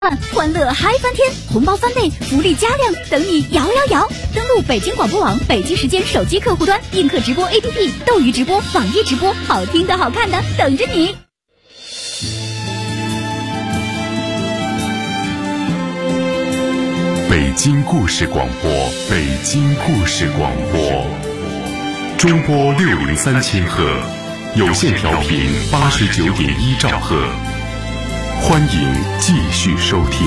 欢乐嗨翻天，红包翻倍，福利加量，等你摇摇摇！登录北京广播网北京时间手机客户端，映客直播 APP， 斗鱼直播，网易直播，好听的好看的等着你。 北京故事广播，北京故事广播，中波603千赫，有线调频89.1兆赫。欢迎继续收听。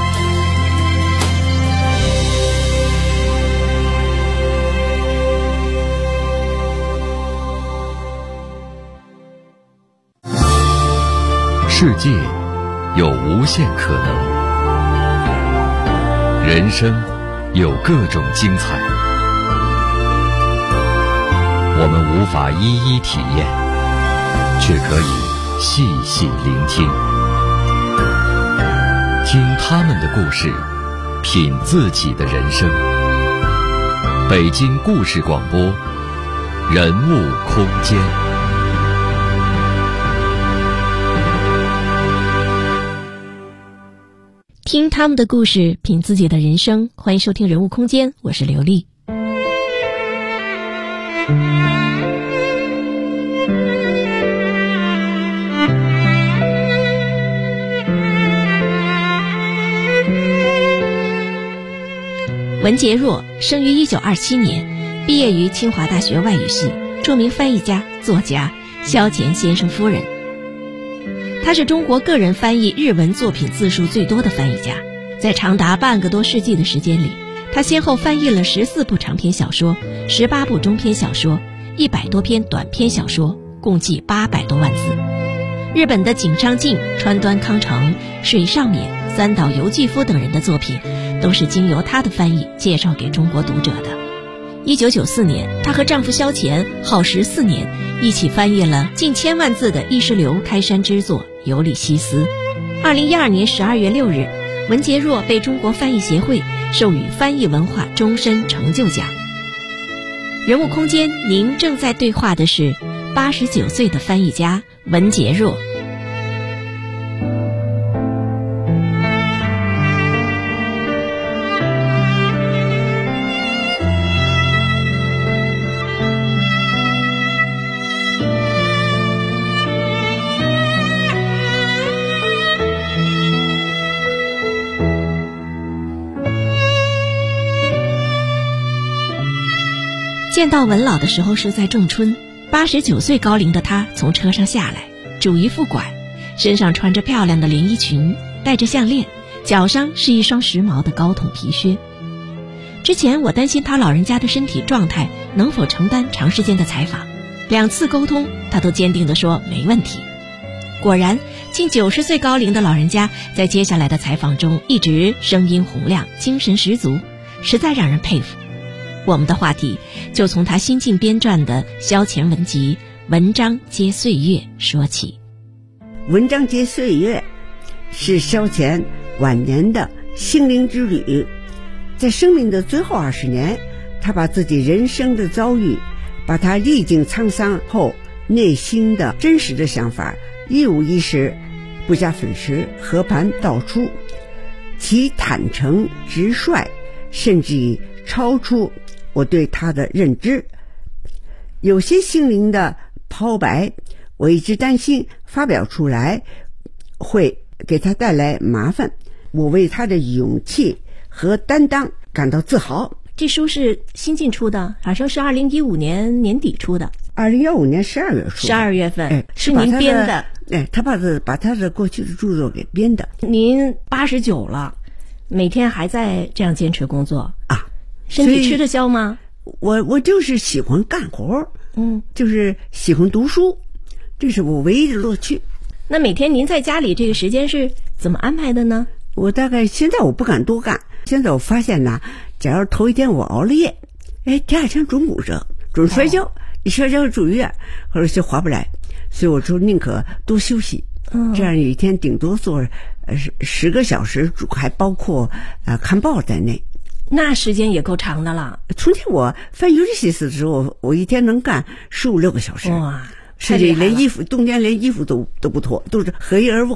世界有无限可能，人生有各种精彩，我们无法一一体验，却可以细细聆听。听他们的故事，品自己的人生。北京故事广播，人物空间。 听他们的故事，品自己的人生。欢迎收听人物空间，我是刘丽。文洁若生于1927年，毕业于清华大学外语系，著名翻译家、作家萧乾先生夫人。他是中国个人翻译日文作品字数最多的翻译家，在长达半个多世纪的时间里，他先后翻译了14部长篇小说、18部中篇小说、100多篇短篇小说，共计800多万字。日本的井上靖、川端康成、水上勉、三岛由纪夫等人的作品都是经由他的翻译介绍给中国读者的。1994年，她和丈夫萧乾耗时4年，一起翻译了近1000万字的意识流开山之作《尤里西斯》。2012年12月6日，文洁若被中国翻译协会授予翻译文化终身成就奖。人物空间，您正在对话的是89岁的翻译家文洁若。见到文老的时候是在仲春，89岁高龄的他从车上下来，拄一副拐，身上穿着漂亮的连衣裙，戴着项链，脚上是一双时髦的高筒皮靴。之前我担心他老人家的身体状态能否承担长时间的采访，2次沟通他都坚定地说没问题。果然，近90岁高龄的老人家在接下来的采访中一直声音洪亮，精神十足，实在让人佩服。我们的话题就从他新近编撰的萧乾文集《文章皆岁月》说起。 文章皆岁月是萧乾晚年的心灵之旅，在生命的最后20年，他把自己人生的遭遇，把他历经沧桑后内心的真实的想法一五一十，不加粉饰，和盘道出，其坦诚直率，甚至于超出我对他的认知。有些心灵的剖白，我一直担心发表出来会给他带来麻烦，我为他的勇气和担当感到自豪。 这书是新近出的，好像是2015年年底出的。 2015年12月出的。12 月份，是您编的。 他把他的过去的著作给编的。 您89了，每天还在这样坚持工作啊？ 身体吃得消吗？ 我就是喜欢干活，就是喜欢读书，这是我唯一的乐趣。 那每天您在家里这个时间是怎么安排的呢？ 我大概现在我不敢多干，现在我发现呢，假如头一天我熬了夜，第二天准骨折，准摔跤，一摔跤住医院，后来就划不来，所以我就宁可多休息，这样一天顶多做10个小时，还包括看报在内。 那时间也够长的了。 从前我翻尤利西斯的时候，我一天能干15、16个小时。 哇， 甚至连衣服，冬天连衣服都不脱，都是合衣而卧。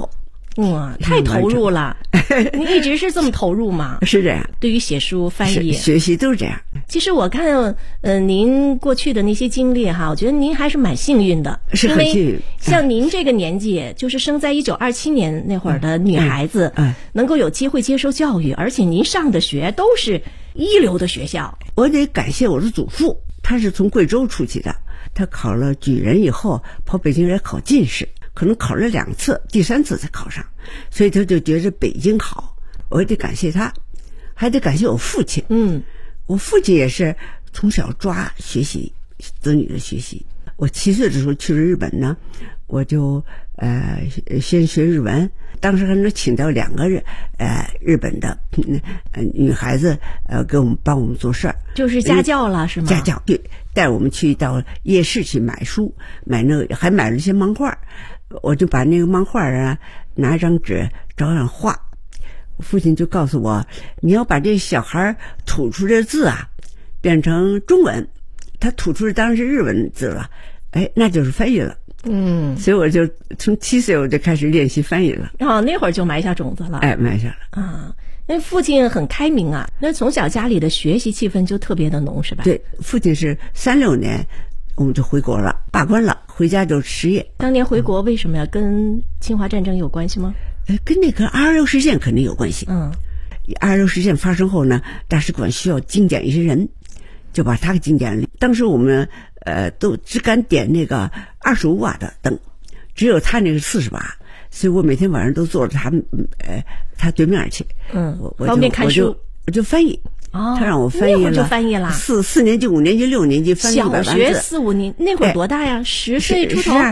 哇，太投入了！你一直是这么投入吗？ 是这样。 对于写书、翻译、 学习都是这样。 其实我看，您过去的那些经历哈，我觉得您还是蛮幸运的， 是很幸运。 像您这个年纪，就是生在1927年那会儿的女孩子，能够有机会接受教育，而且您上的学都是一流的学校。 我得感谢我的祖父，他是从贵州出去的，他考了举人以后跑北京来考进士。可能考了2次，第3次才考上，所以他就觉得北京好。我也得感谢他，还得感谢我父亲。我父亲也是从小抓学习，子女的学习。我7岁的时候去了日本呢，我就先学日文，当时还能请到2个日本的女孩子给我们帮我们做事儿， 就是家教了是吗？ 家教，对，带我们去到夜市去买书，还买了一些漫画。我就把那个漫画拿一张纸照样画。我父亲就告诉我，你要把这小孩吐出来的字变成中文，他吐出来当然是日文字了，那就是翻译了。所以我就从7岁我就开始练习翻译了。 那会儿就埋下种子了。 埋下了因为父亲很开明啊，那从小家里的学习气氛就特别的浓，是吧？ 对，父亲是36年我们就回国了，罢官了，回家就失业。 当年回国为什么呀？跟侵华战争有关系吗？ 跟那个226事件肯定有关系。226事件发生后呢，大使馆需要精简一些人，就把他给精简了。当时我们都只敢点那个25瓦的灯，只有他那个40瓦，所以我每天晚上都坐着他对面去。 方便看书， 我就翻译。他让我翻译了， 那会儿就翻译了。 4年级、5年级、6年级翻译100万字。 小学4、5年那会儿多大呀？10岁出头。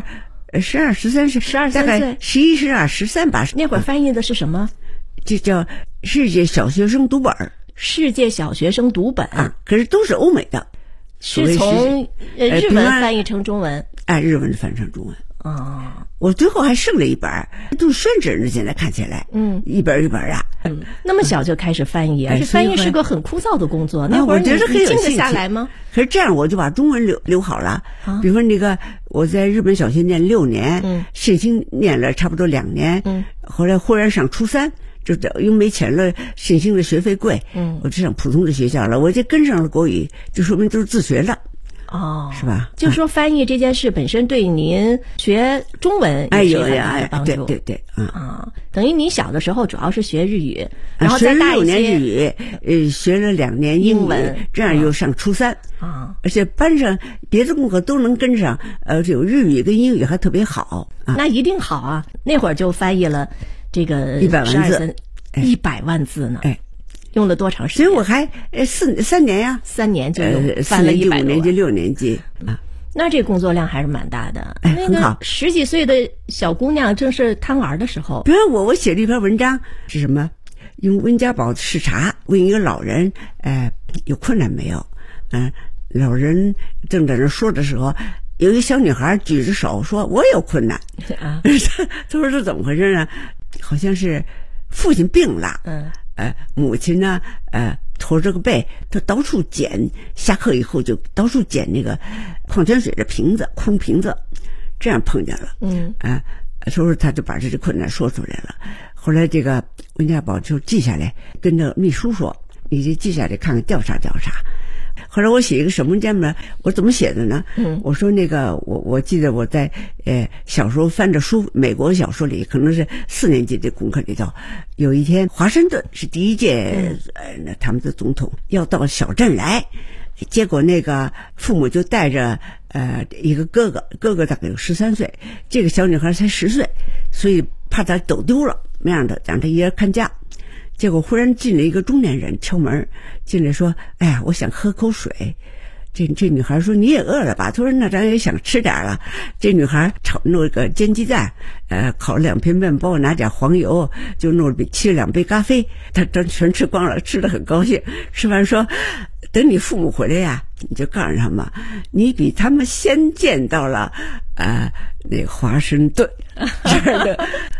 12、13是 12、13岁， 大概11、12、13吧。 那会儿翻译的是什么？ 这叫世界小学生读本。 世界小学生读本可是都是欧美的， 是从日文翻译成中文。 日文翻译成中文。我最后还剩了一本，都是宣纸呢，现在看起来，一本一本那么小就开始翻译，而且翻译是个很枯燥的工作。那会儿我觉得很有静得下来吗？ 可是这样我就把中文留好了。比如说那个我在日本小学念6年，圣心念了差不多2年，后来忽然上初3，就因为没钱了，圣心的学费贵，我就上普通的学校了，我就跟上了国语，就说明都是自学的。是吧？ 就说翻译这件事本身对您学中文也是很大的帮助。 对， 等于你小的时候主要是学日语，然后再大一些学了6年日语，学了2年英文，这样又上初3而且班上别的功课都能跟上，有日语跟英语还特别好那一定好啊！那会儿就翻译了这个 100万字 ，100万字呢。用了多长时间？ 所以我还3年呀 ，3年就翻了100多万。 4年级、5年级、6年级那这工作量还是蛮大的。 很好。 10几岁的小姑娘正是贪玩的时候。 比如我写了一篇文章是什么？用温家宝视察，问一个老人，有困难没有？老人正在那说的时候，有一个小女孩举着手说：“我有困难。”他说这怎么回事呢？好像是父亲病了。母亲呢，驼着个背，他到处捡，下课以后就到处捡那个矿泉水的瓶子、空瓶子，这样碰见了。说他就把这个困难说出来了。后来这个温家宝就记下来，跟着秘书说：“你就记下来看看，调查调查。”后来我写一个什么文章呢？我怎么写的呢？我说那个我记得我在小时候翻着书，美国小说里可能是4年级的功课里头，有一天华盛顿是第1届他们的总统要到小镇来，结果那个父母就带着一个哥哥大概有13岁，这个小女孩才10岁，所以怕她走丢了，那样的让她一人看家。结果忽然进来一个中年人，敲门进来说：“哎呀，我想喝口水。”这女孩说：“你也饿了吧？”他说：“那咱也想吃点了。”这女孩弄个煎鸡蛋，烤了2片面包，拿点黄油，就沏了2杯咖啡，她全吃光了，吃得很高兴。吃完说：“等你父母回来呀，你就告诉他们，你比他们先见到了那个华盛顿。”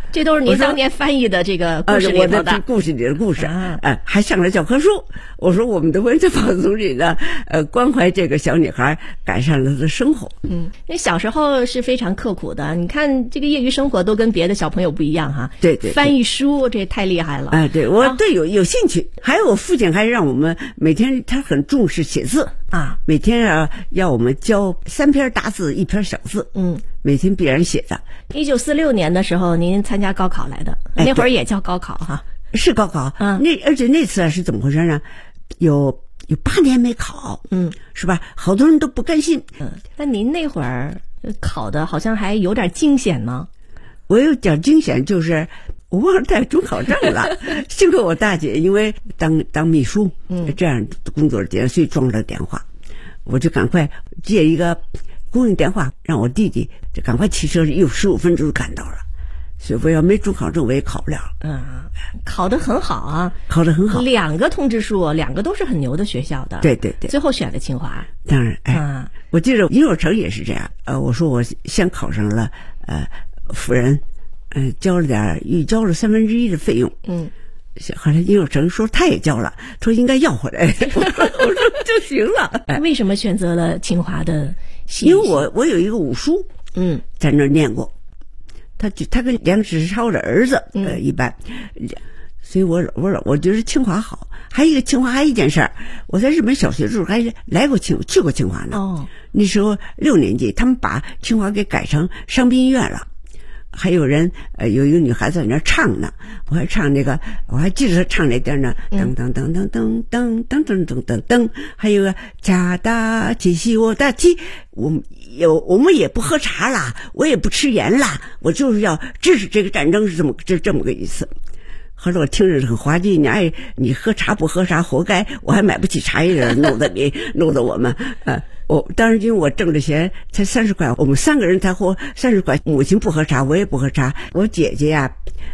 这都是您当年翻译的这个故事里头的。 我的故事里的故事，还上了教科书。我说我们的文学坊组里呢，关怀这个小女孩，改善了她的生活。 那小时候是非常刻苦的，你看这个业余生活都跟别的小朋友不一样哈。 对， 翻译书这太厉害了。 对，我对有兴趣。还有我父亲还让我们每天，他很重视写字啊，每天要我们教3篇大字1篇小字。每天必然写的。 1946年的时候，您参加高考来的，那会儿也叫高考哈。 是高考，而且那次是怎么回事呢？有8年没考，是吧？好多人都不甘心。 那您那会儿考的好像还有点惊险呢。 我有点惊险，就是我忘了带中考证了。幸亏我大姐因为当秘书，这样工作间，所以装了电话，我就赶快借一个公用电话，让我弟弟就赶快骑车，有15分钟就赶到了。所以我要没中考证，我也考不了。 考得很好啊， 考得很好。 2个通知书，2个都是很牛的学校的。对，最后选了清华。 当然，我记得殷若成也是这样。我说我先考上了辅仁，交了1/3的费用。后来殷若成说他也交了，说应该要回来。我说就行了。 为什么选择了清华的系？ 因为我有一个五叔，在那儿念过。他跟梁启超的儿子一般，所以我觉得清华好。还有清华还有一件事儿，我在日本小学的时候还去过清华呢。那时候6年级，他们把清华给改成伤兵医院了。还有人有一个女孩子在那唱呢，我还唱那个，我还记得她唱那点呢，噔噔噔噔噔噔噔噔噔噔噔，还有个加大七西我大七，我们也不喝茶啦，我也不吃盐啦，我就是要支持这个战争，是这么个意思。后来我听着很滑稽，你喝茶不喝茶活该，我还买不起茶叶，弄得我们当然因为我挣的钱才30块，我们3个人才活30块。母亲不喝茶，我也不喝茶。我姐姐呀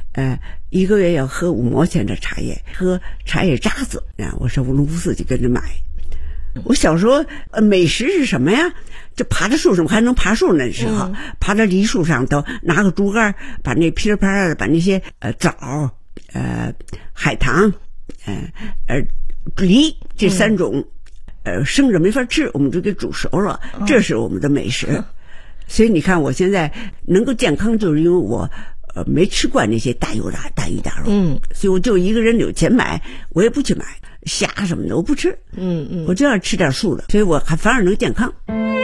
，1个月要喝5毛钱的茶叶，喝茶叶渣子我上乌龙寺去跟着买。我小时候美食是什么呀？就爬在树上，还能爬树那时候，爬到梨树上头，拿个竹竿，把那噼里啪啦的把那些枣、海棠、梨这3种。生着没法吃，我们就给煮熟了，这是我们的美食。所以你看我现在能够健康，就是因为我没吃惯那些大鱼大肉。所以我就一个人有钱买，我也不去买虾什么的，我不吃。我就要吃点素的，所以我还反而能健康。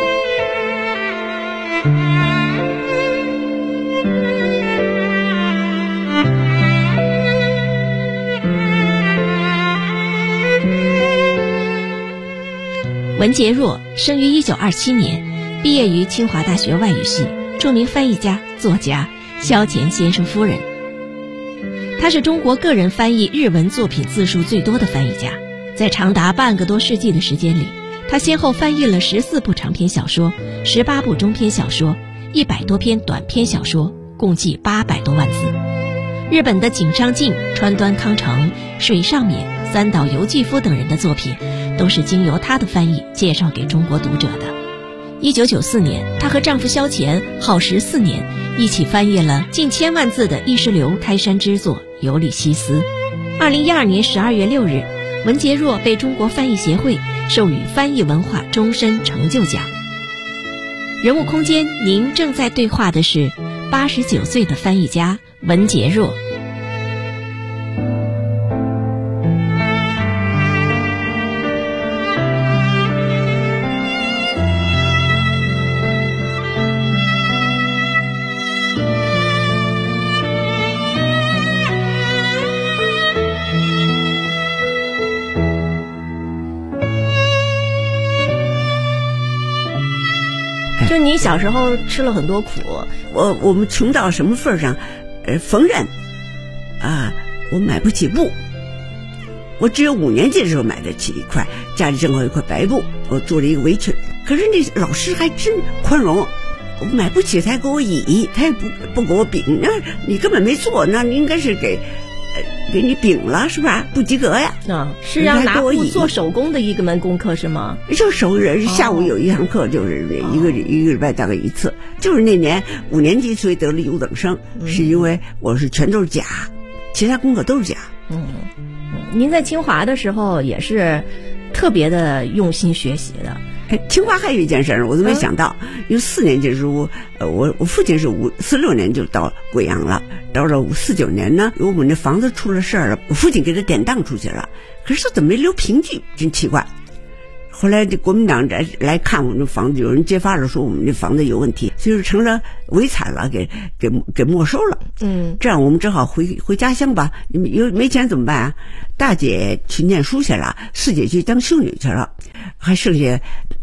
文洁若生于1927年，毕业于清华大学外语系，著名翻译家、作家萧乾先生夫人。他是中国个人翻译日文作品字数最多的翻译家，在长达半个多世纪的时间里，他先后翻译了14部长篇小说、18部中篇小说、100多篇短篇小说，共计800多万字。日本的井上靖、川端康成、水上勉、三岛由纪夫等人的作品都是经由他的翻译介绍给中国读者的。1994年，她和丈夫萧乾耗时4年，一起翻译了近1000万字的意识流开山之作《尤里西斯》。2012年12月6日，文洁若被中国翻译协会授予翻译文化终身成就奖。人物空间，您正在对话的是89岁的翻译家文洁若。就你小时候吃了很多苦， 我们穷到什么份上？缝纫我买不起布，我只有5年级的时候买得起一块，家里正好有一块白布，我做了一个围裙。可是那老师还真宽容，我买不起他还给我乙，他也不给我丙，那你根本没做，那你应该是给给你丙了，是吧？不及格呀。 是让拿布做手工的一个门功课是吗？ 就手人下午有一堂课，就是一个礼拜大概一次。就是那年5年级所以得了优等生，是因为我是全都是甲，其他功课都是甲。 您在清华的时候也是特别的用心学习的。 清华还有一件事我都没想到，因为4年级的时候，我父亲是46年就到贵阳了，到了49年呢，我们那房子出了事儿了，我父亲给他典当出去了，可是他怎么没留凭据，真奇怪。后来这国民党来看我们这房子，有人揭发了说我们这房子有问题，就是成了遗产了，给没收了。这样我们只好回家乡吧，没钱怎么办啊？大姐去念书去了，4姐去当修女去了，还剩下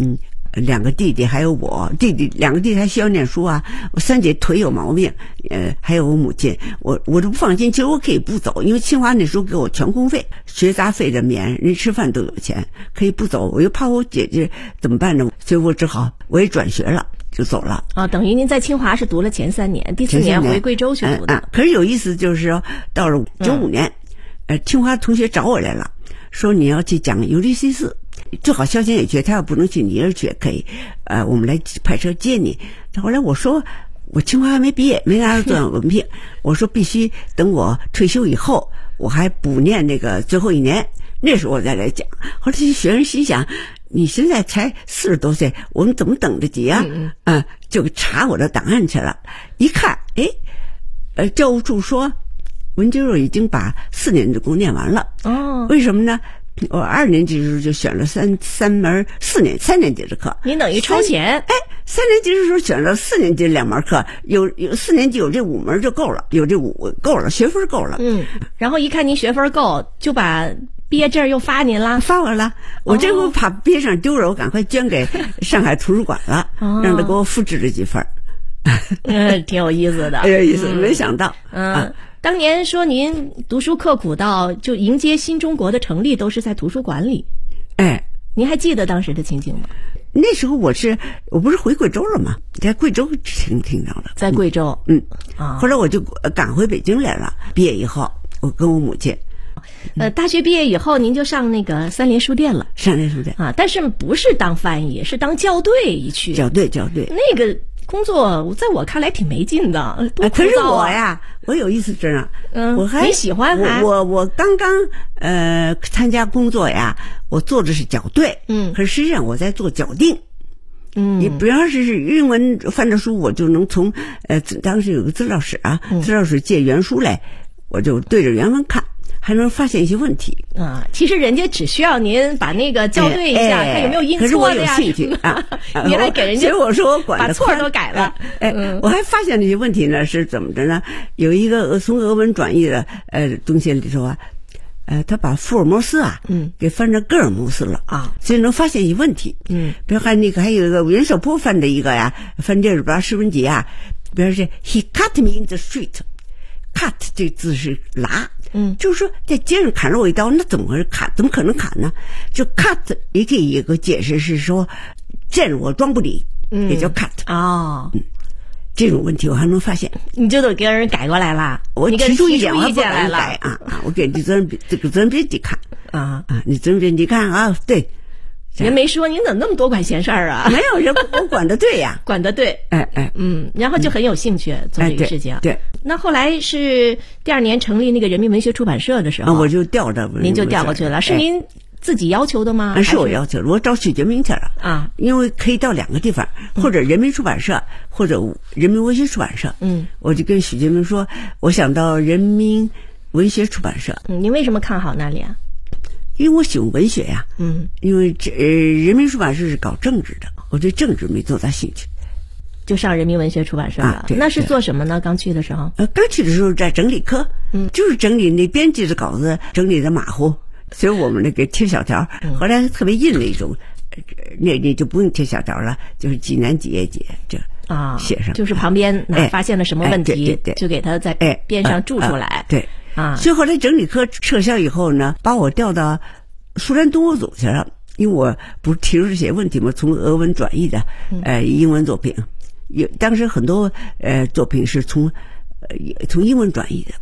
2个弟弟还有我，2个弟弟还需要念书啊。我3姐腿有毛病，还有我母亲，我都不放心。其实我可以不走，因为清华那时候给我全公费，学杂费的免，人吃饭都有钱，可以不走。我又怕我姐姐怎么办呢？所以我只好我也转学了，就走了。 等于您在清华是读了前3年，第4年回贵州去读的。 可是有意思，就是说到了95年，清华同学找我来了，说你要去讲尤利西斯。最好萧贤也去，他要不能去，你也去可以，我们来派车接你。后来我说我清华还没毕业，没拿到作文文凭，我说必须等我退休以后，我还补念那个最后1年，那时候我再来讲。后来这些学生心想，你现在才40多岁，我们怎么等得及啊？就查我的档案去了，一看，教务处说文杰若已经把4年的功念完了。为什么呢？我2年级的时候就选了三门3年级的课， 您等于超前。 3年级的时候选了4年级2门课，有4年级有这5门就够了，有这5够了，学分够了。 然后一看您学分够，就把毕业证又发您了。 发完了，我这回怕毕业证丢了，我赶快捐给上海图书馆了，让他给我复制了几份。 挺有意思的。 有意思，没想到。 当年说您读书刻苦到就迎接新中国的成立都是在图书馆里，您还记得当时的情景吗？ 那时候我不是回贵州了吗？在贵州听到的， 在贵州。 后来我就赶回北京来了。毕业以后，我跟我母亲， 大学毕业以后，您就上那个3联书店了。 3联书店但是不是当翻译，是当校对一去。 校对。 那个工作在我看来挺没劲的，多枯燥啊。 可是我呀，我有意思着呢。我还你喜欢还我刚刚参加工作呀，我做的是校对。可是实际上我在做校订。你比方是英文翻着书，我就能从当时有个资料室啊，资料室借原书来，我就对着原文看，还能发现一些问题。 其实人家只需要您把那个校对一下，看有没有印错的呀。 可是我有兴趣啊， 您还给人家， 所以我说我管把错都改了。 我还发现这些问题呢，是怎么着呢？有一个从俄文转译的东西里头啊，他把福尔摩斯给翻成戈尔摩斯了所以能发现一问题。比如还有一个袁绍坡翻的一个呀，翻这里边诗文集啊，比如是 He cut me in the street。cut 这字是剌，就是说在街上砍了我一刀，那怎么可能砍呢？就 cut 也可以有个解释是说，见我装不理，也叫 cut。这种问题我还能发现， 你就得给人改过来了。 我提出一点，我还不敢改我给这责任编辑看你责任编辑看啊，对。 人没说，您怎么那么多管闲事儿啊？ 没有，人我管得对呀， 管得对。然后就很有兴趣做这个事情。 对。 那后来是第2年成立那个人民文学出版社的时候， 我就调着， 您就调过去了。是您自己要求的吗？ 是我要求的，我找许觉明去了因为可以到2个地方，或者人民出版社，或者人民文学出版社。我就跟许觉明说，我想到人民文学出版社。 您为什么看好那里啊？ 因为我喜欢文学呀。因为人民出版社是搞政治的，我对政治没多大兴趣， 就上人民文学出版社了。那是做什么呢？刚去的时候？ 刚去的时候在整理科，就是整理那编辑的稿子，整理的马虎，所以我们那个贴小条。后来特别印了一种，那就不用贴小条了，就是几年几页几页这写上， 就是旁边发现了什么问题，就给他在边上注出来。 对。所以后来整理科撤销以后呢，把我调到苏联东欧组去了，因为我不是提出这些问题嘛，从俄文转译的英文作品，当时很多作品是从英文转译的。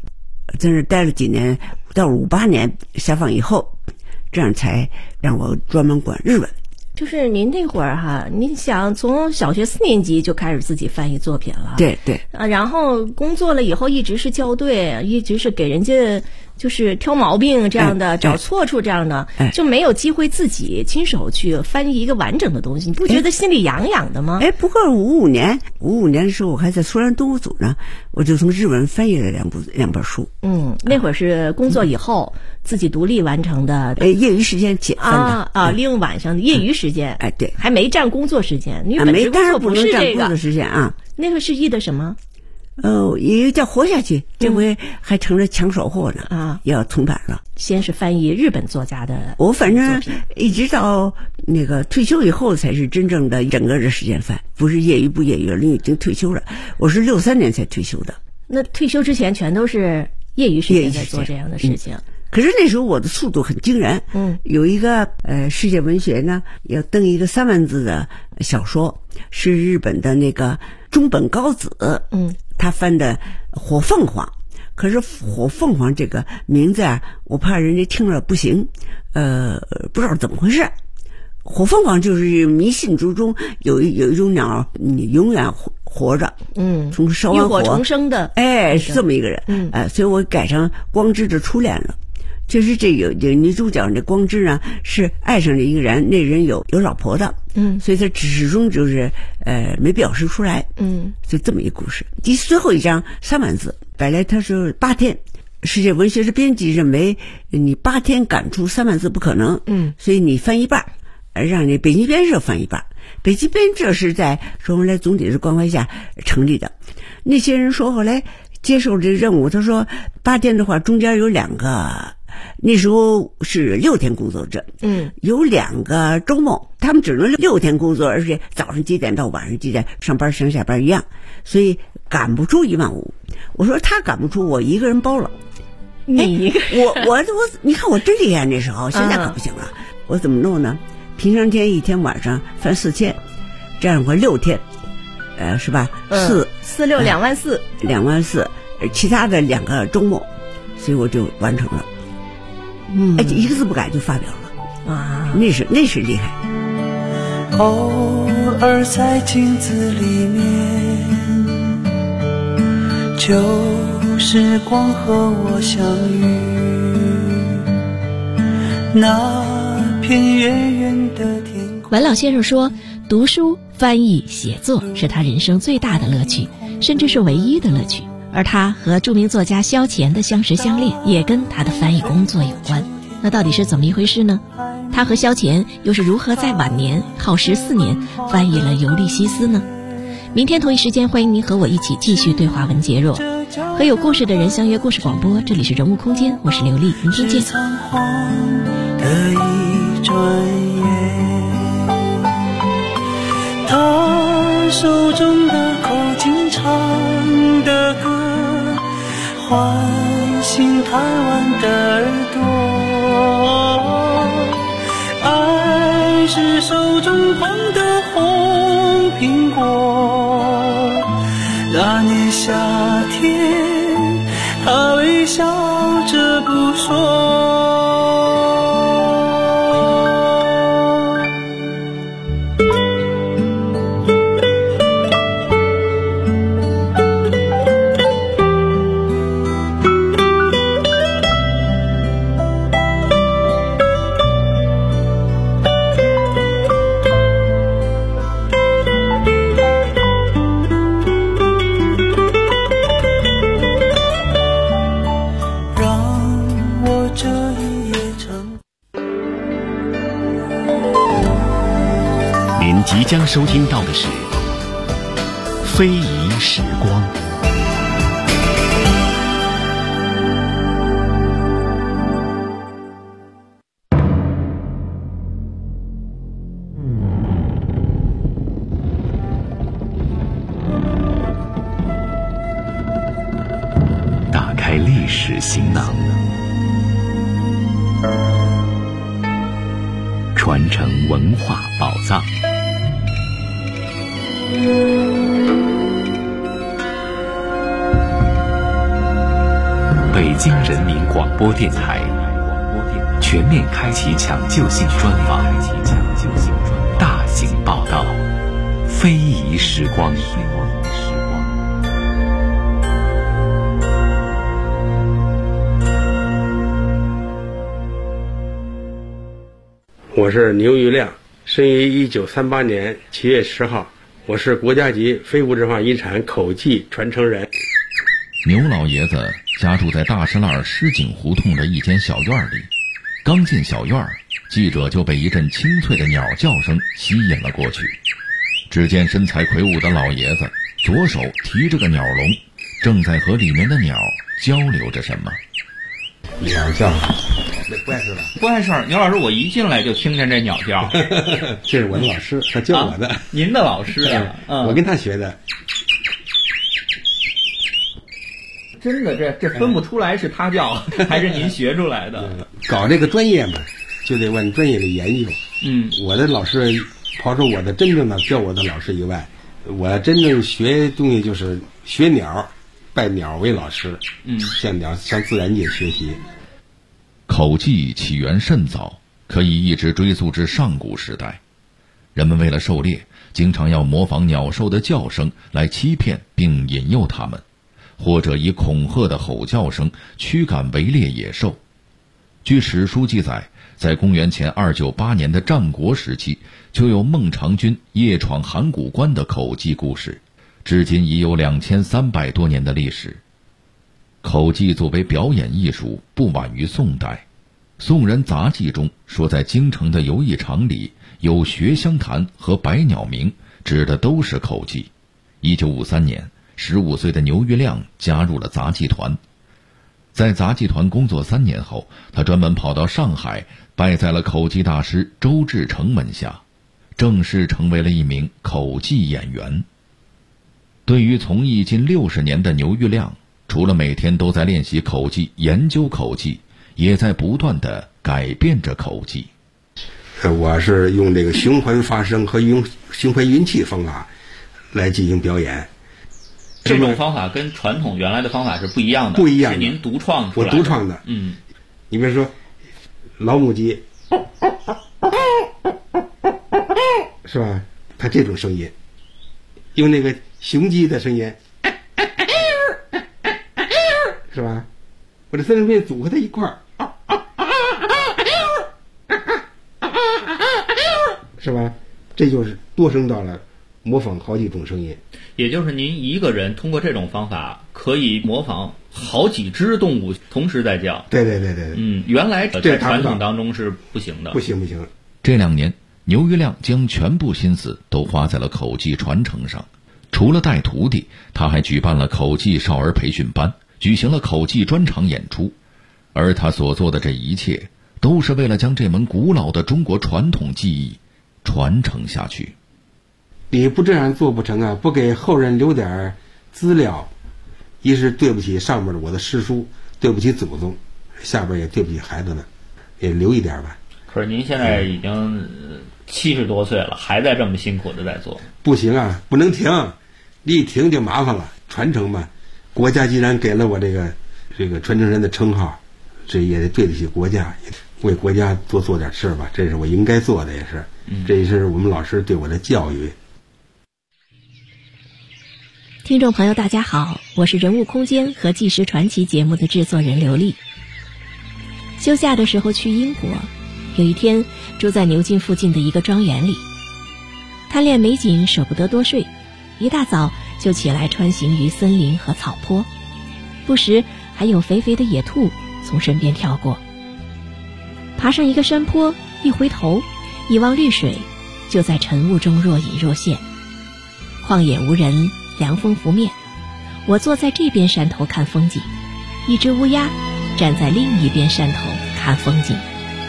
在那待了几年，到58年下放以后，这样才让我专门管日文。 就是您那会儿哈，你想从小学4年级就开始自己翻译作品了， 对对啊，然后工作了以后一直是校对，一直是给人家就是挑毛病这样的，找错处这样的，就没有机会自己亲手去翻译一个完整的东西，你不觉得心里痒痒的吗？ 不过55年的时候，我还在苏联动物组呢，我就从日文翻译了两本书。 那会儿是工作以后自己独立完成的， 业余时间翻的利用晚上的业余时间， 对， 还没占工作时间，因为本职工作不是这个工作时间啊。 那个是译的什么？ 也叫活下去，这回还成了抢手货呢也要重版了。 先是翻译日本作家的， 我反正一直到那个退休以后才是真正的整个的时间翻，不是业余不业余了，已经退休了。我是63年才退休的。 那退休之前全都是业余时间在做这样的事情。 可是那时候我的速度很惊人。有一个世界文学呢要登一个3万字的小说，是日本的那个中本高子，他翻的《火凤凰》。可是火凤凰这个名字啊，我怕人家听了不行，不知道怎么回事。火凤凰就是迷信之中有一种鸟，你永远活着，从烧完火浴火重生的， 是这么一个人，所以我改成光之的初恋了。确实，这有女主角那光之呢是爱上了一个人，那人有老婆的，所以他始终就是没表示出来，就这么一故事。最后一章3万字，本来他是8天，世界文学的编辑认为你8天赶出3万字不可能，所以你翻一半，让你北京编社翻一半。北京编社是在周恩来总理的关怀下成立的。那些人说后来接受这任务，他说8天的话中间有2个。那时候是6天工作制，有2个周末，他们只能6天工作，而且早上几点到晚上几点上班上下班一样，所以赶不出1万5。我说他赶不出，我一个人包了。 你一个人， 我你看我真厉害，那时候现在可不行了。我怎么弄呢？平常天一天晚上翻4000，这样我6天，是吧？4、 6 2万4 ，2万4，其他的2个周末，所以我就完成了。一个字不改就发表了啊！那是厉害。 偶尔在镜子里面，旧时光和我相遇，那片远远的天空。 文老先生说，读书、翻译、写作是他人生最大的乐趣，甚至是唯一的乐趣。而他和著名作家萧乾的相识相恋，也跟他的翻译工作有关。那到底是怎么一回事呢？他和萧乾又是如何在晚年耗14年翻译了《尤利西斯》呢？明天同一时间，欢迎您和我一起继续对话文洁若，和有故事的人相约故事广播。这里是人物空间，我是刘丽，明天见。 仓皇的一转眼，他手中的口琴唱的歌，唤醒台湾的耳朵。爱是手中捧的红苹果，那年夏天他微笑着不说。 即将收听到的是《非遗时光》。打开历史行囊，传承文化宝藏。 北京人民广播电台全面开启抢救性专访，大型报道，非遗时光。 我是牛玉亮，生于1938年7月10号，我是国家级非物质文化遗产口技传承人。 牛老爷子家住在大石栏石井胡同的一间小院里，刚进小院，记者就被一阵清脆的鸟叫声吸引了过去。只见身材魁梧的老爷子左手提着个鸟笼，正在和里面的鸟交流着什么。 鸟叫不碍事吧？ 不碍事儿。牛老师，我一进来就听见这鸟叫。 这是我的老师，他教我的。 您的老师啊？ 我跟他学的。 真的，这分不出来是他叫还是您学出来的。 搞这个专业嘛，就得往专业里研究。我的老师，刨出我的真正的教我的老师以外，我真正学东西就是学鸟，拜鸟为老师。向自然界学习。 口技起源甚早，可以一直追溯至上古时代。人们为了狩猎，经常要模仿鸟兽的叫声来欺骗并引诱它们，或者以恐吓的吼叫声驱赶围猎野兽。据史书记载，在公元前298年的战国时期，就有孟尝君夜闯函谷关的口技故事，至今已有2300多年的历史。口技作为表演艺术，不晚于宋代。宋人杂记中说，在京城的游艺场里有学香坛和百鸟鸣，指的都是口技。1953年，15岁的牛玉亮加入了杂技团。在杂技团工作3年后，他专门跑到上海，拜在了口技大师周志成门下，正式成为了一名口技演员。对于从艺近60年的牛玉亮，除了每天都在练习口技、研究口技，也在不断地改变着口技。 我是用这个循环发声和用循环运气方法来进行表演。 这种方法跟传统原来的方法是不一样的。 不一样的， 是您独创出来的。 我独创的。你比如说老母鸡，是吧？它这种声音，用那个雄鸡的声音，是吧？我这三声变组合在一块儿，是吧？这就是多声道了，模仿好几种声音。 也就是您一个人通过这种方法可以模仿好几只动物同时在叫。 对。 原来在传统当中是不行的。 不行。 这2年，牛玉亮将全部心思都花在了口技传承上。除了带徒弟，他还举办了口技少儿培训班，举行了口技专场演出。而他所做的这一切，都是为了将这门古老的中国传统技艺传承下去。 你不这样做不成啊！不给后人留点资料，一是对不起上面的我的师叔，对不起祖宗，下边也对不起孩子们，也留一点吧。 可是您现在已经70多岁了，还在这么辛苦的在做。 不行啊，不能停，一停就麻烦了。传承嘛，国家既然给了我这个传承人的称号，这也得对得起国家，为国家多做点事吧，这是我应该做的，也是，这也是我们老师对我的教育。 听众朋友大家好，我是人物空间和纪实传奇节目的制作人刘丽。休假的时候去英国，有一天住在牛津附近的一个庄园里，贪恋美景舍不得多睡，一大早就起来穿行于森林和草坡，不时还有肥肥的野兔从身边跳过。爬上一个山坡，一回头一望绿水，就在晨雾中若隐若现。旷野无人，凉风拂面，我坐在这边山头看风景，一只乌鸦站在另一边山头看风景。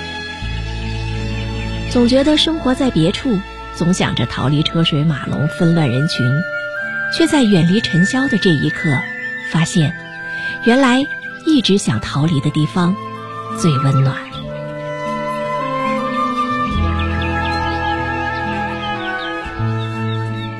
总觉得生活在别处，总想着逃离车水马龙纷乱人群，却在远离尘嚣的这一刻，发现原来一直想逃离的地方最温暖。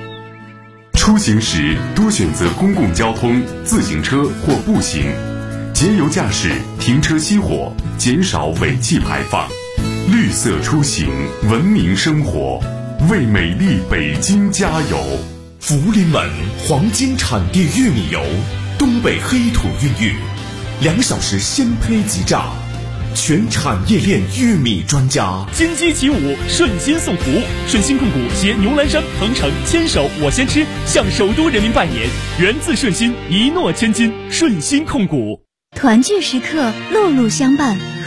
出行时多选择公共交通、自行车或步行， 节油驾驶，停车熄火，减少尾气排放。绿色出行，文明生活，为美丽北京加油！ 福临门黄金产地玉米油，东北黑土孕育，2小时鲜胚即榨，全产业链玉米专家。 金鸡起舞，顺心送福。顺心控股携牛栏山、鹏城牵手我先吃，向首都人民拜年。源自顺心，一诺千金。顺心控股。 团聚时刻，路路相伴，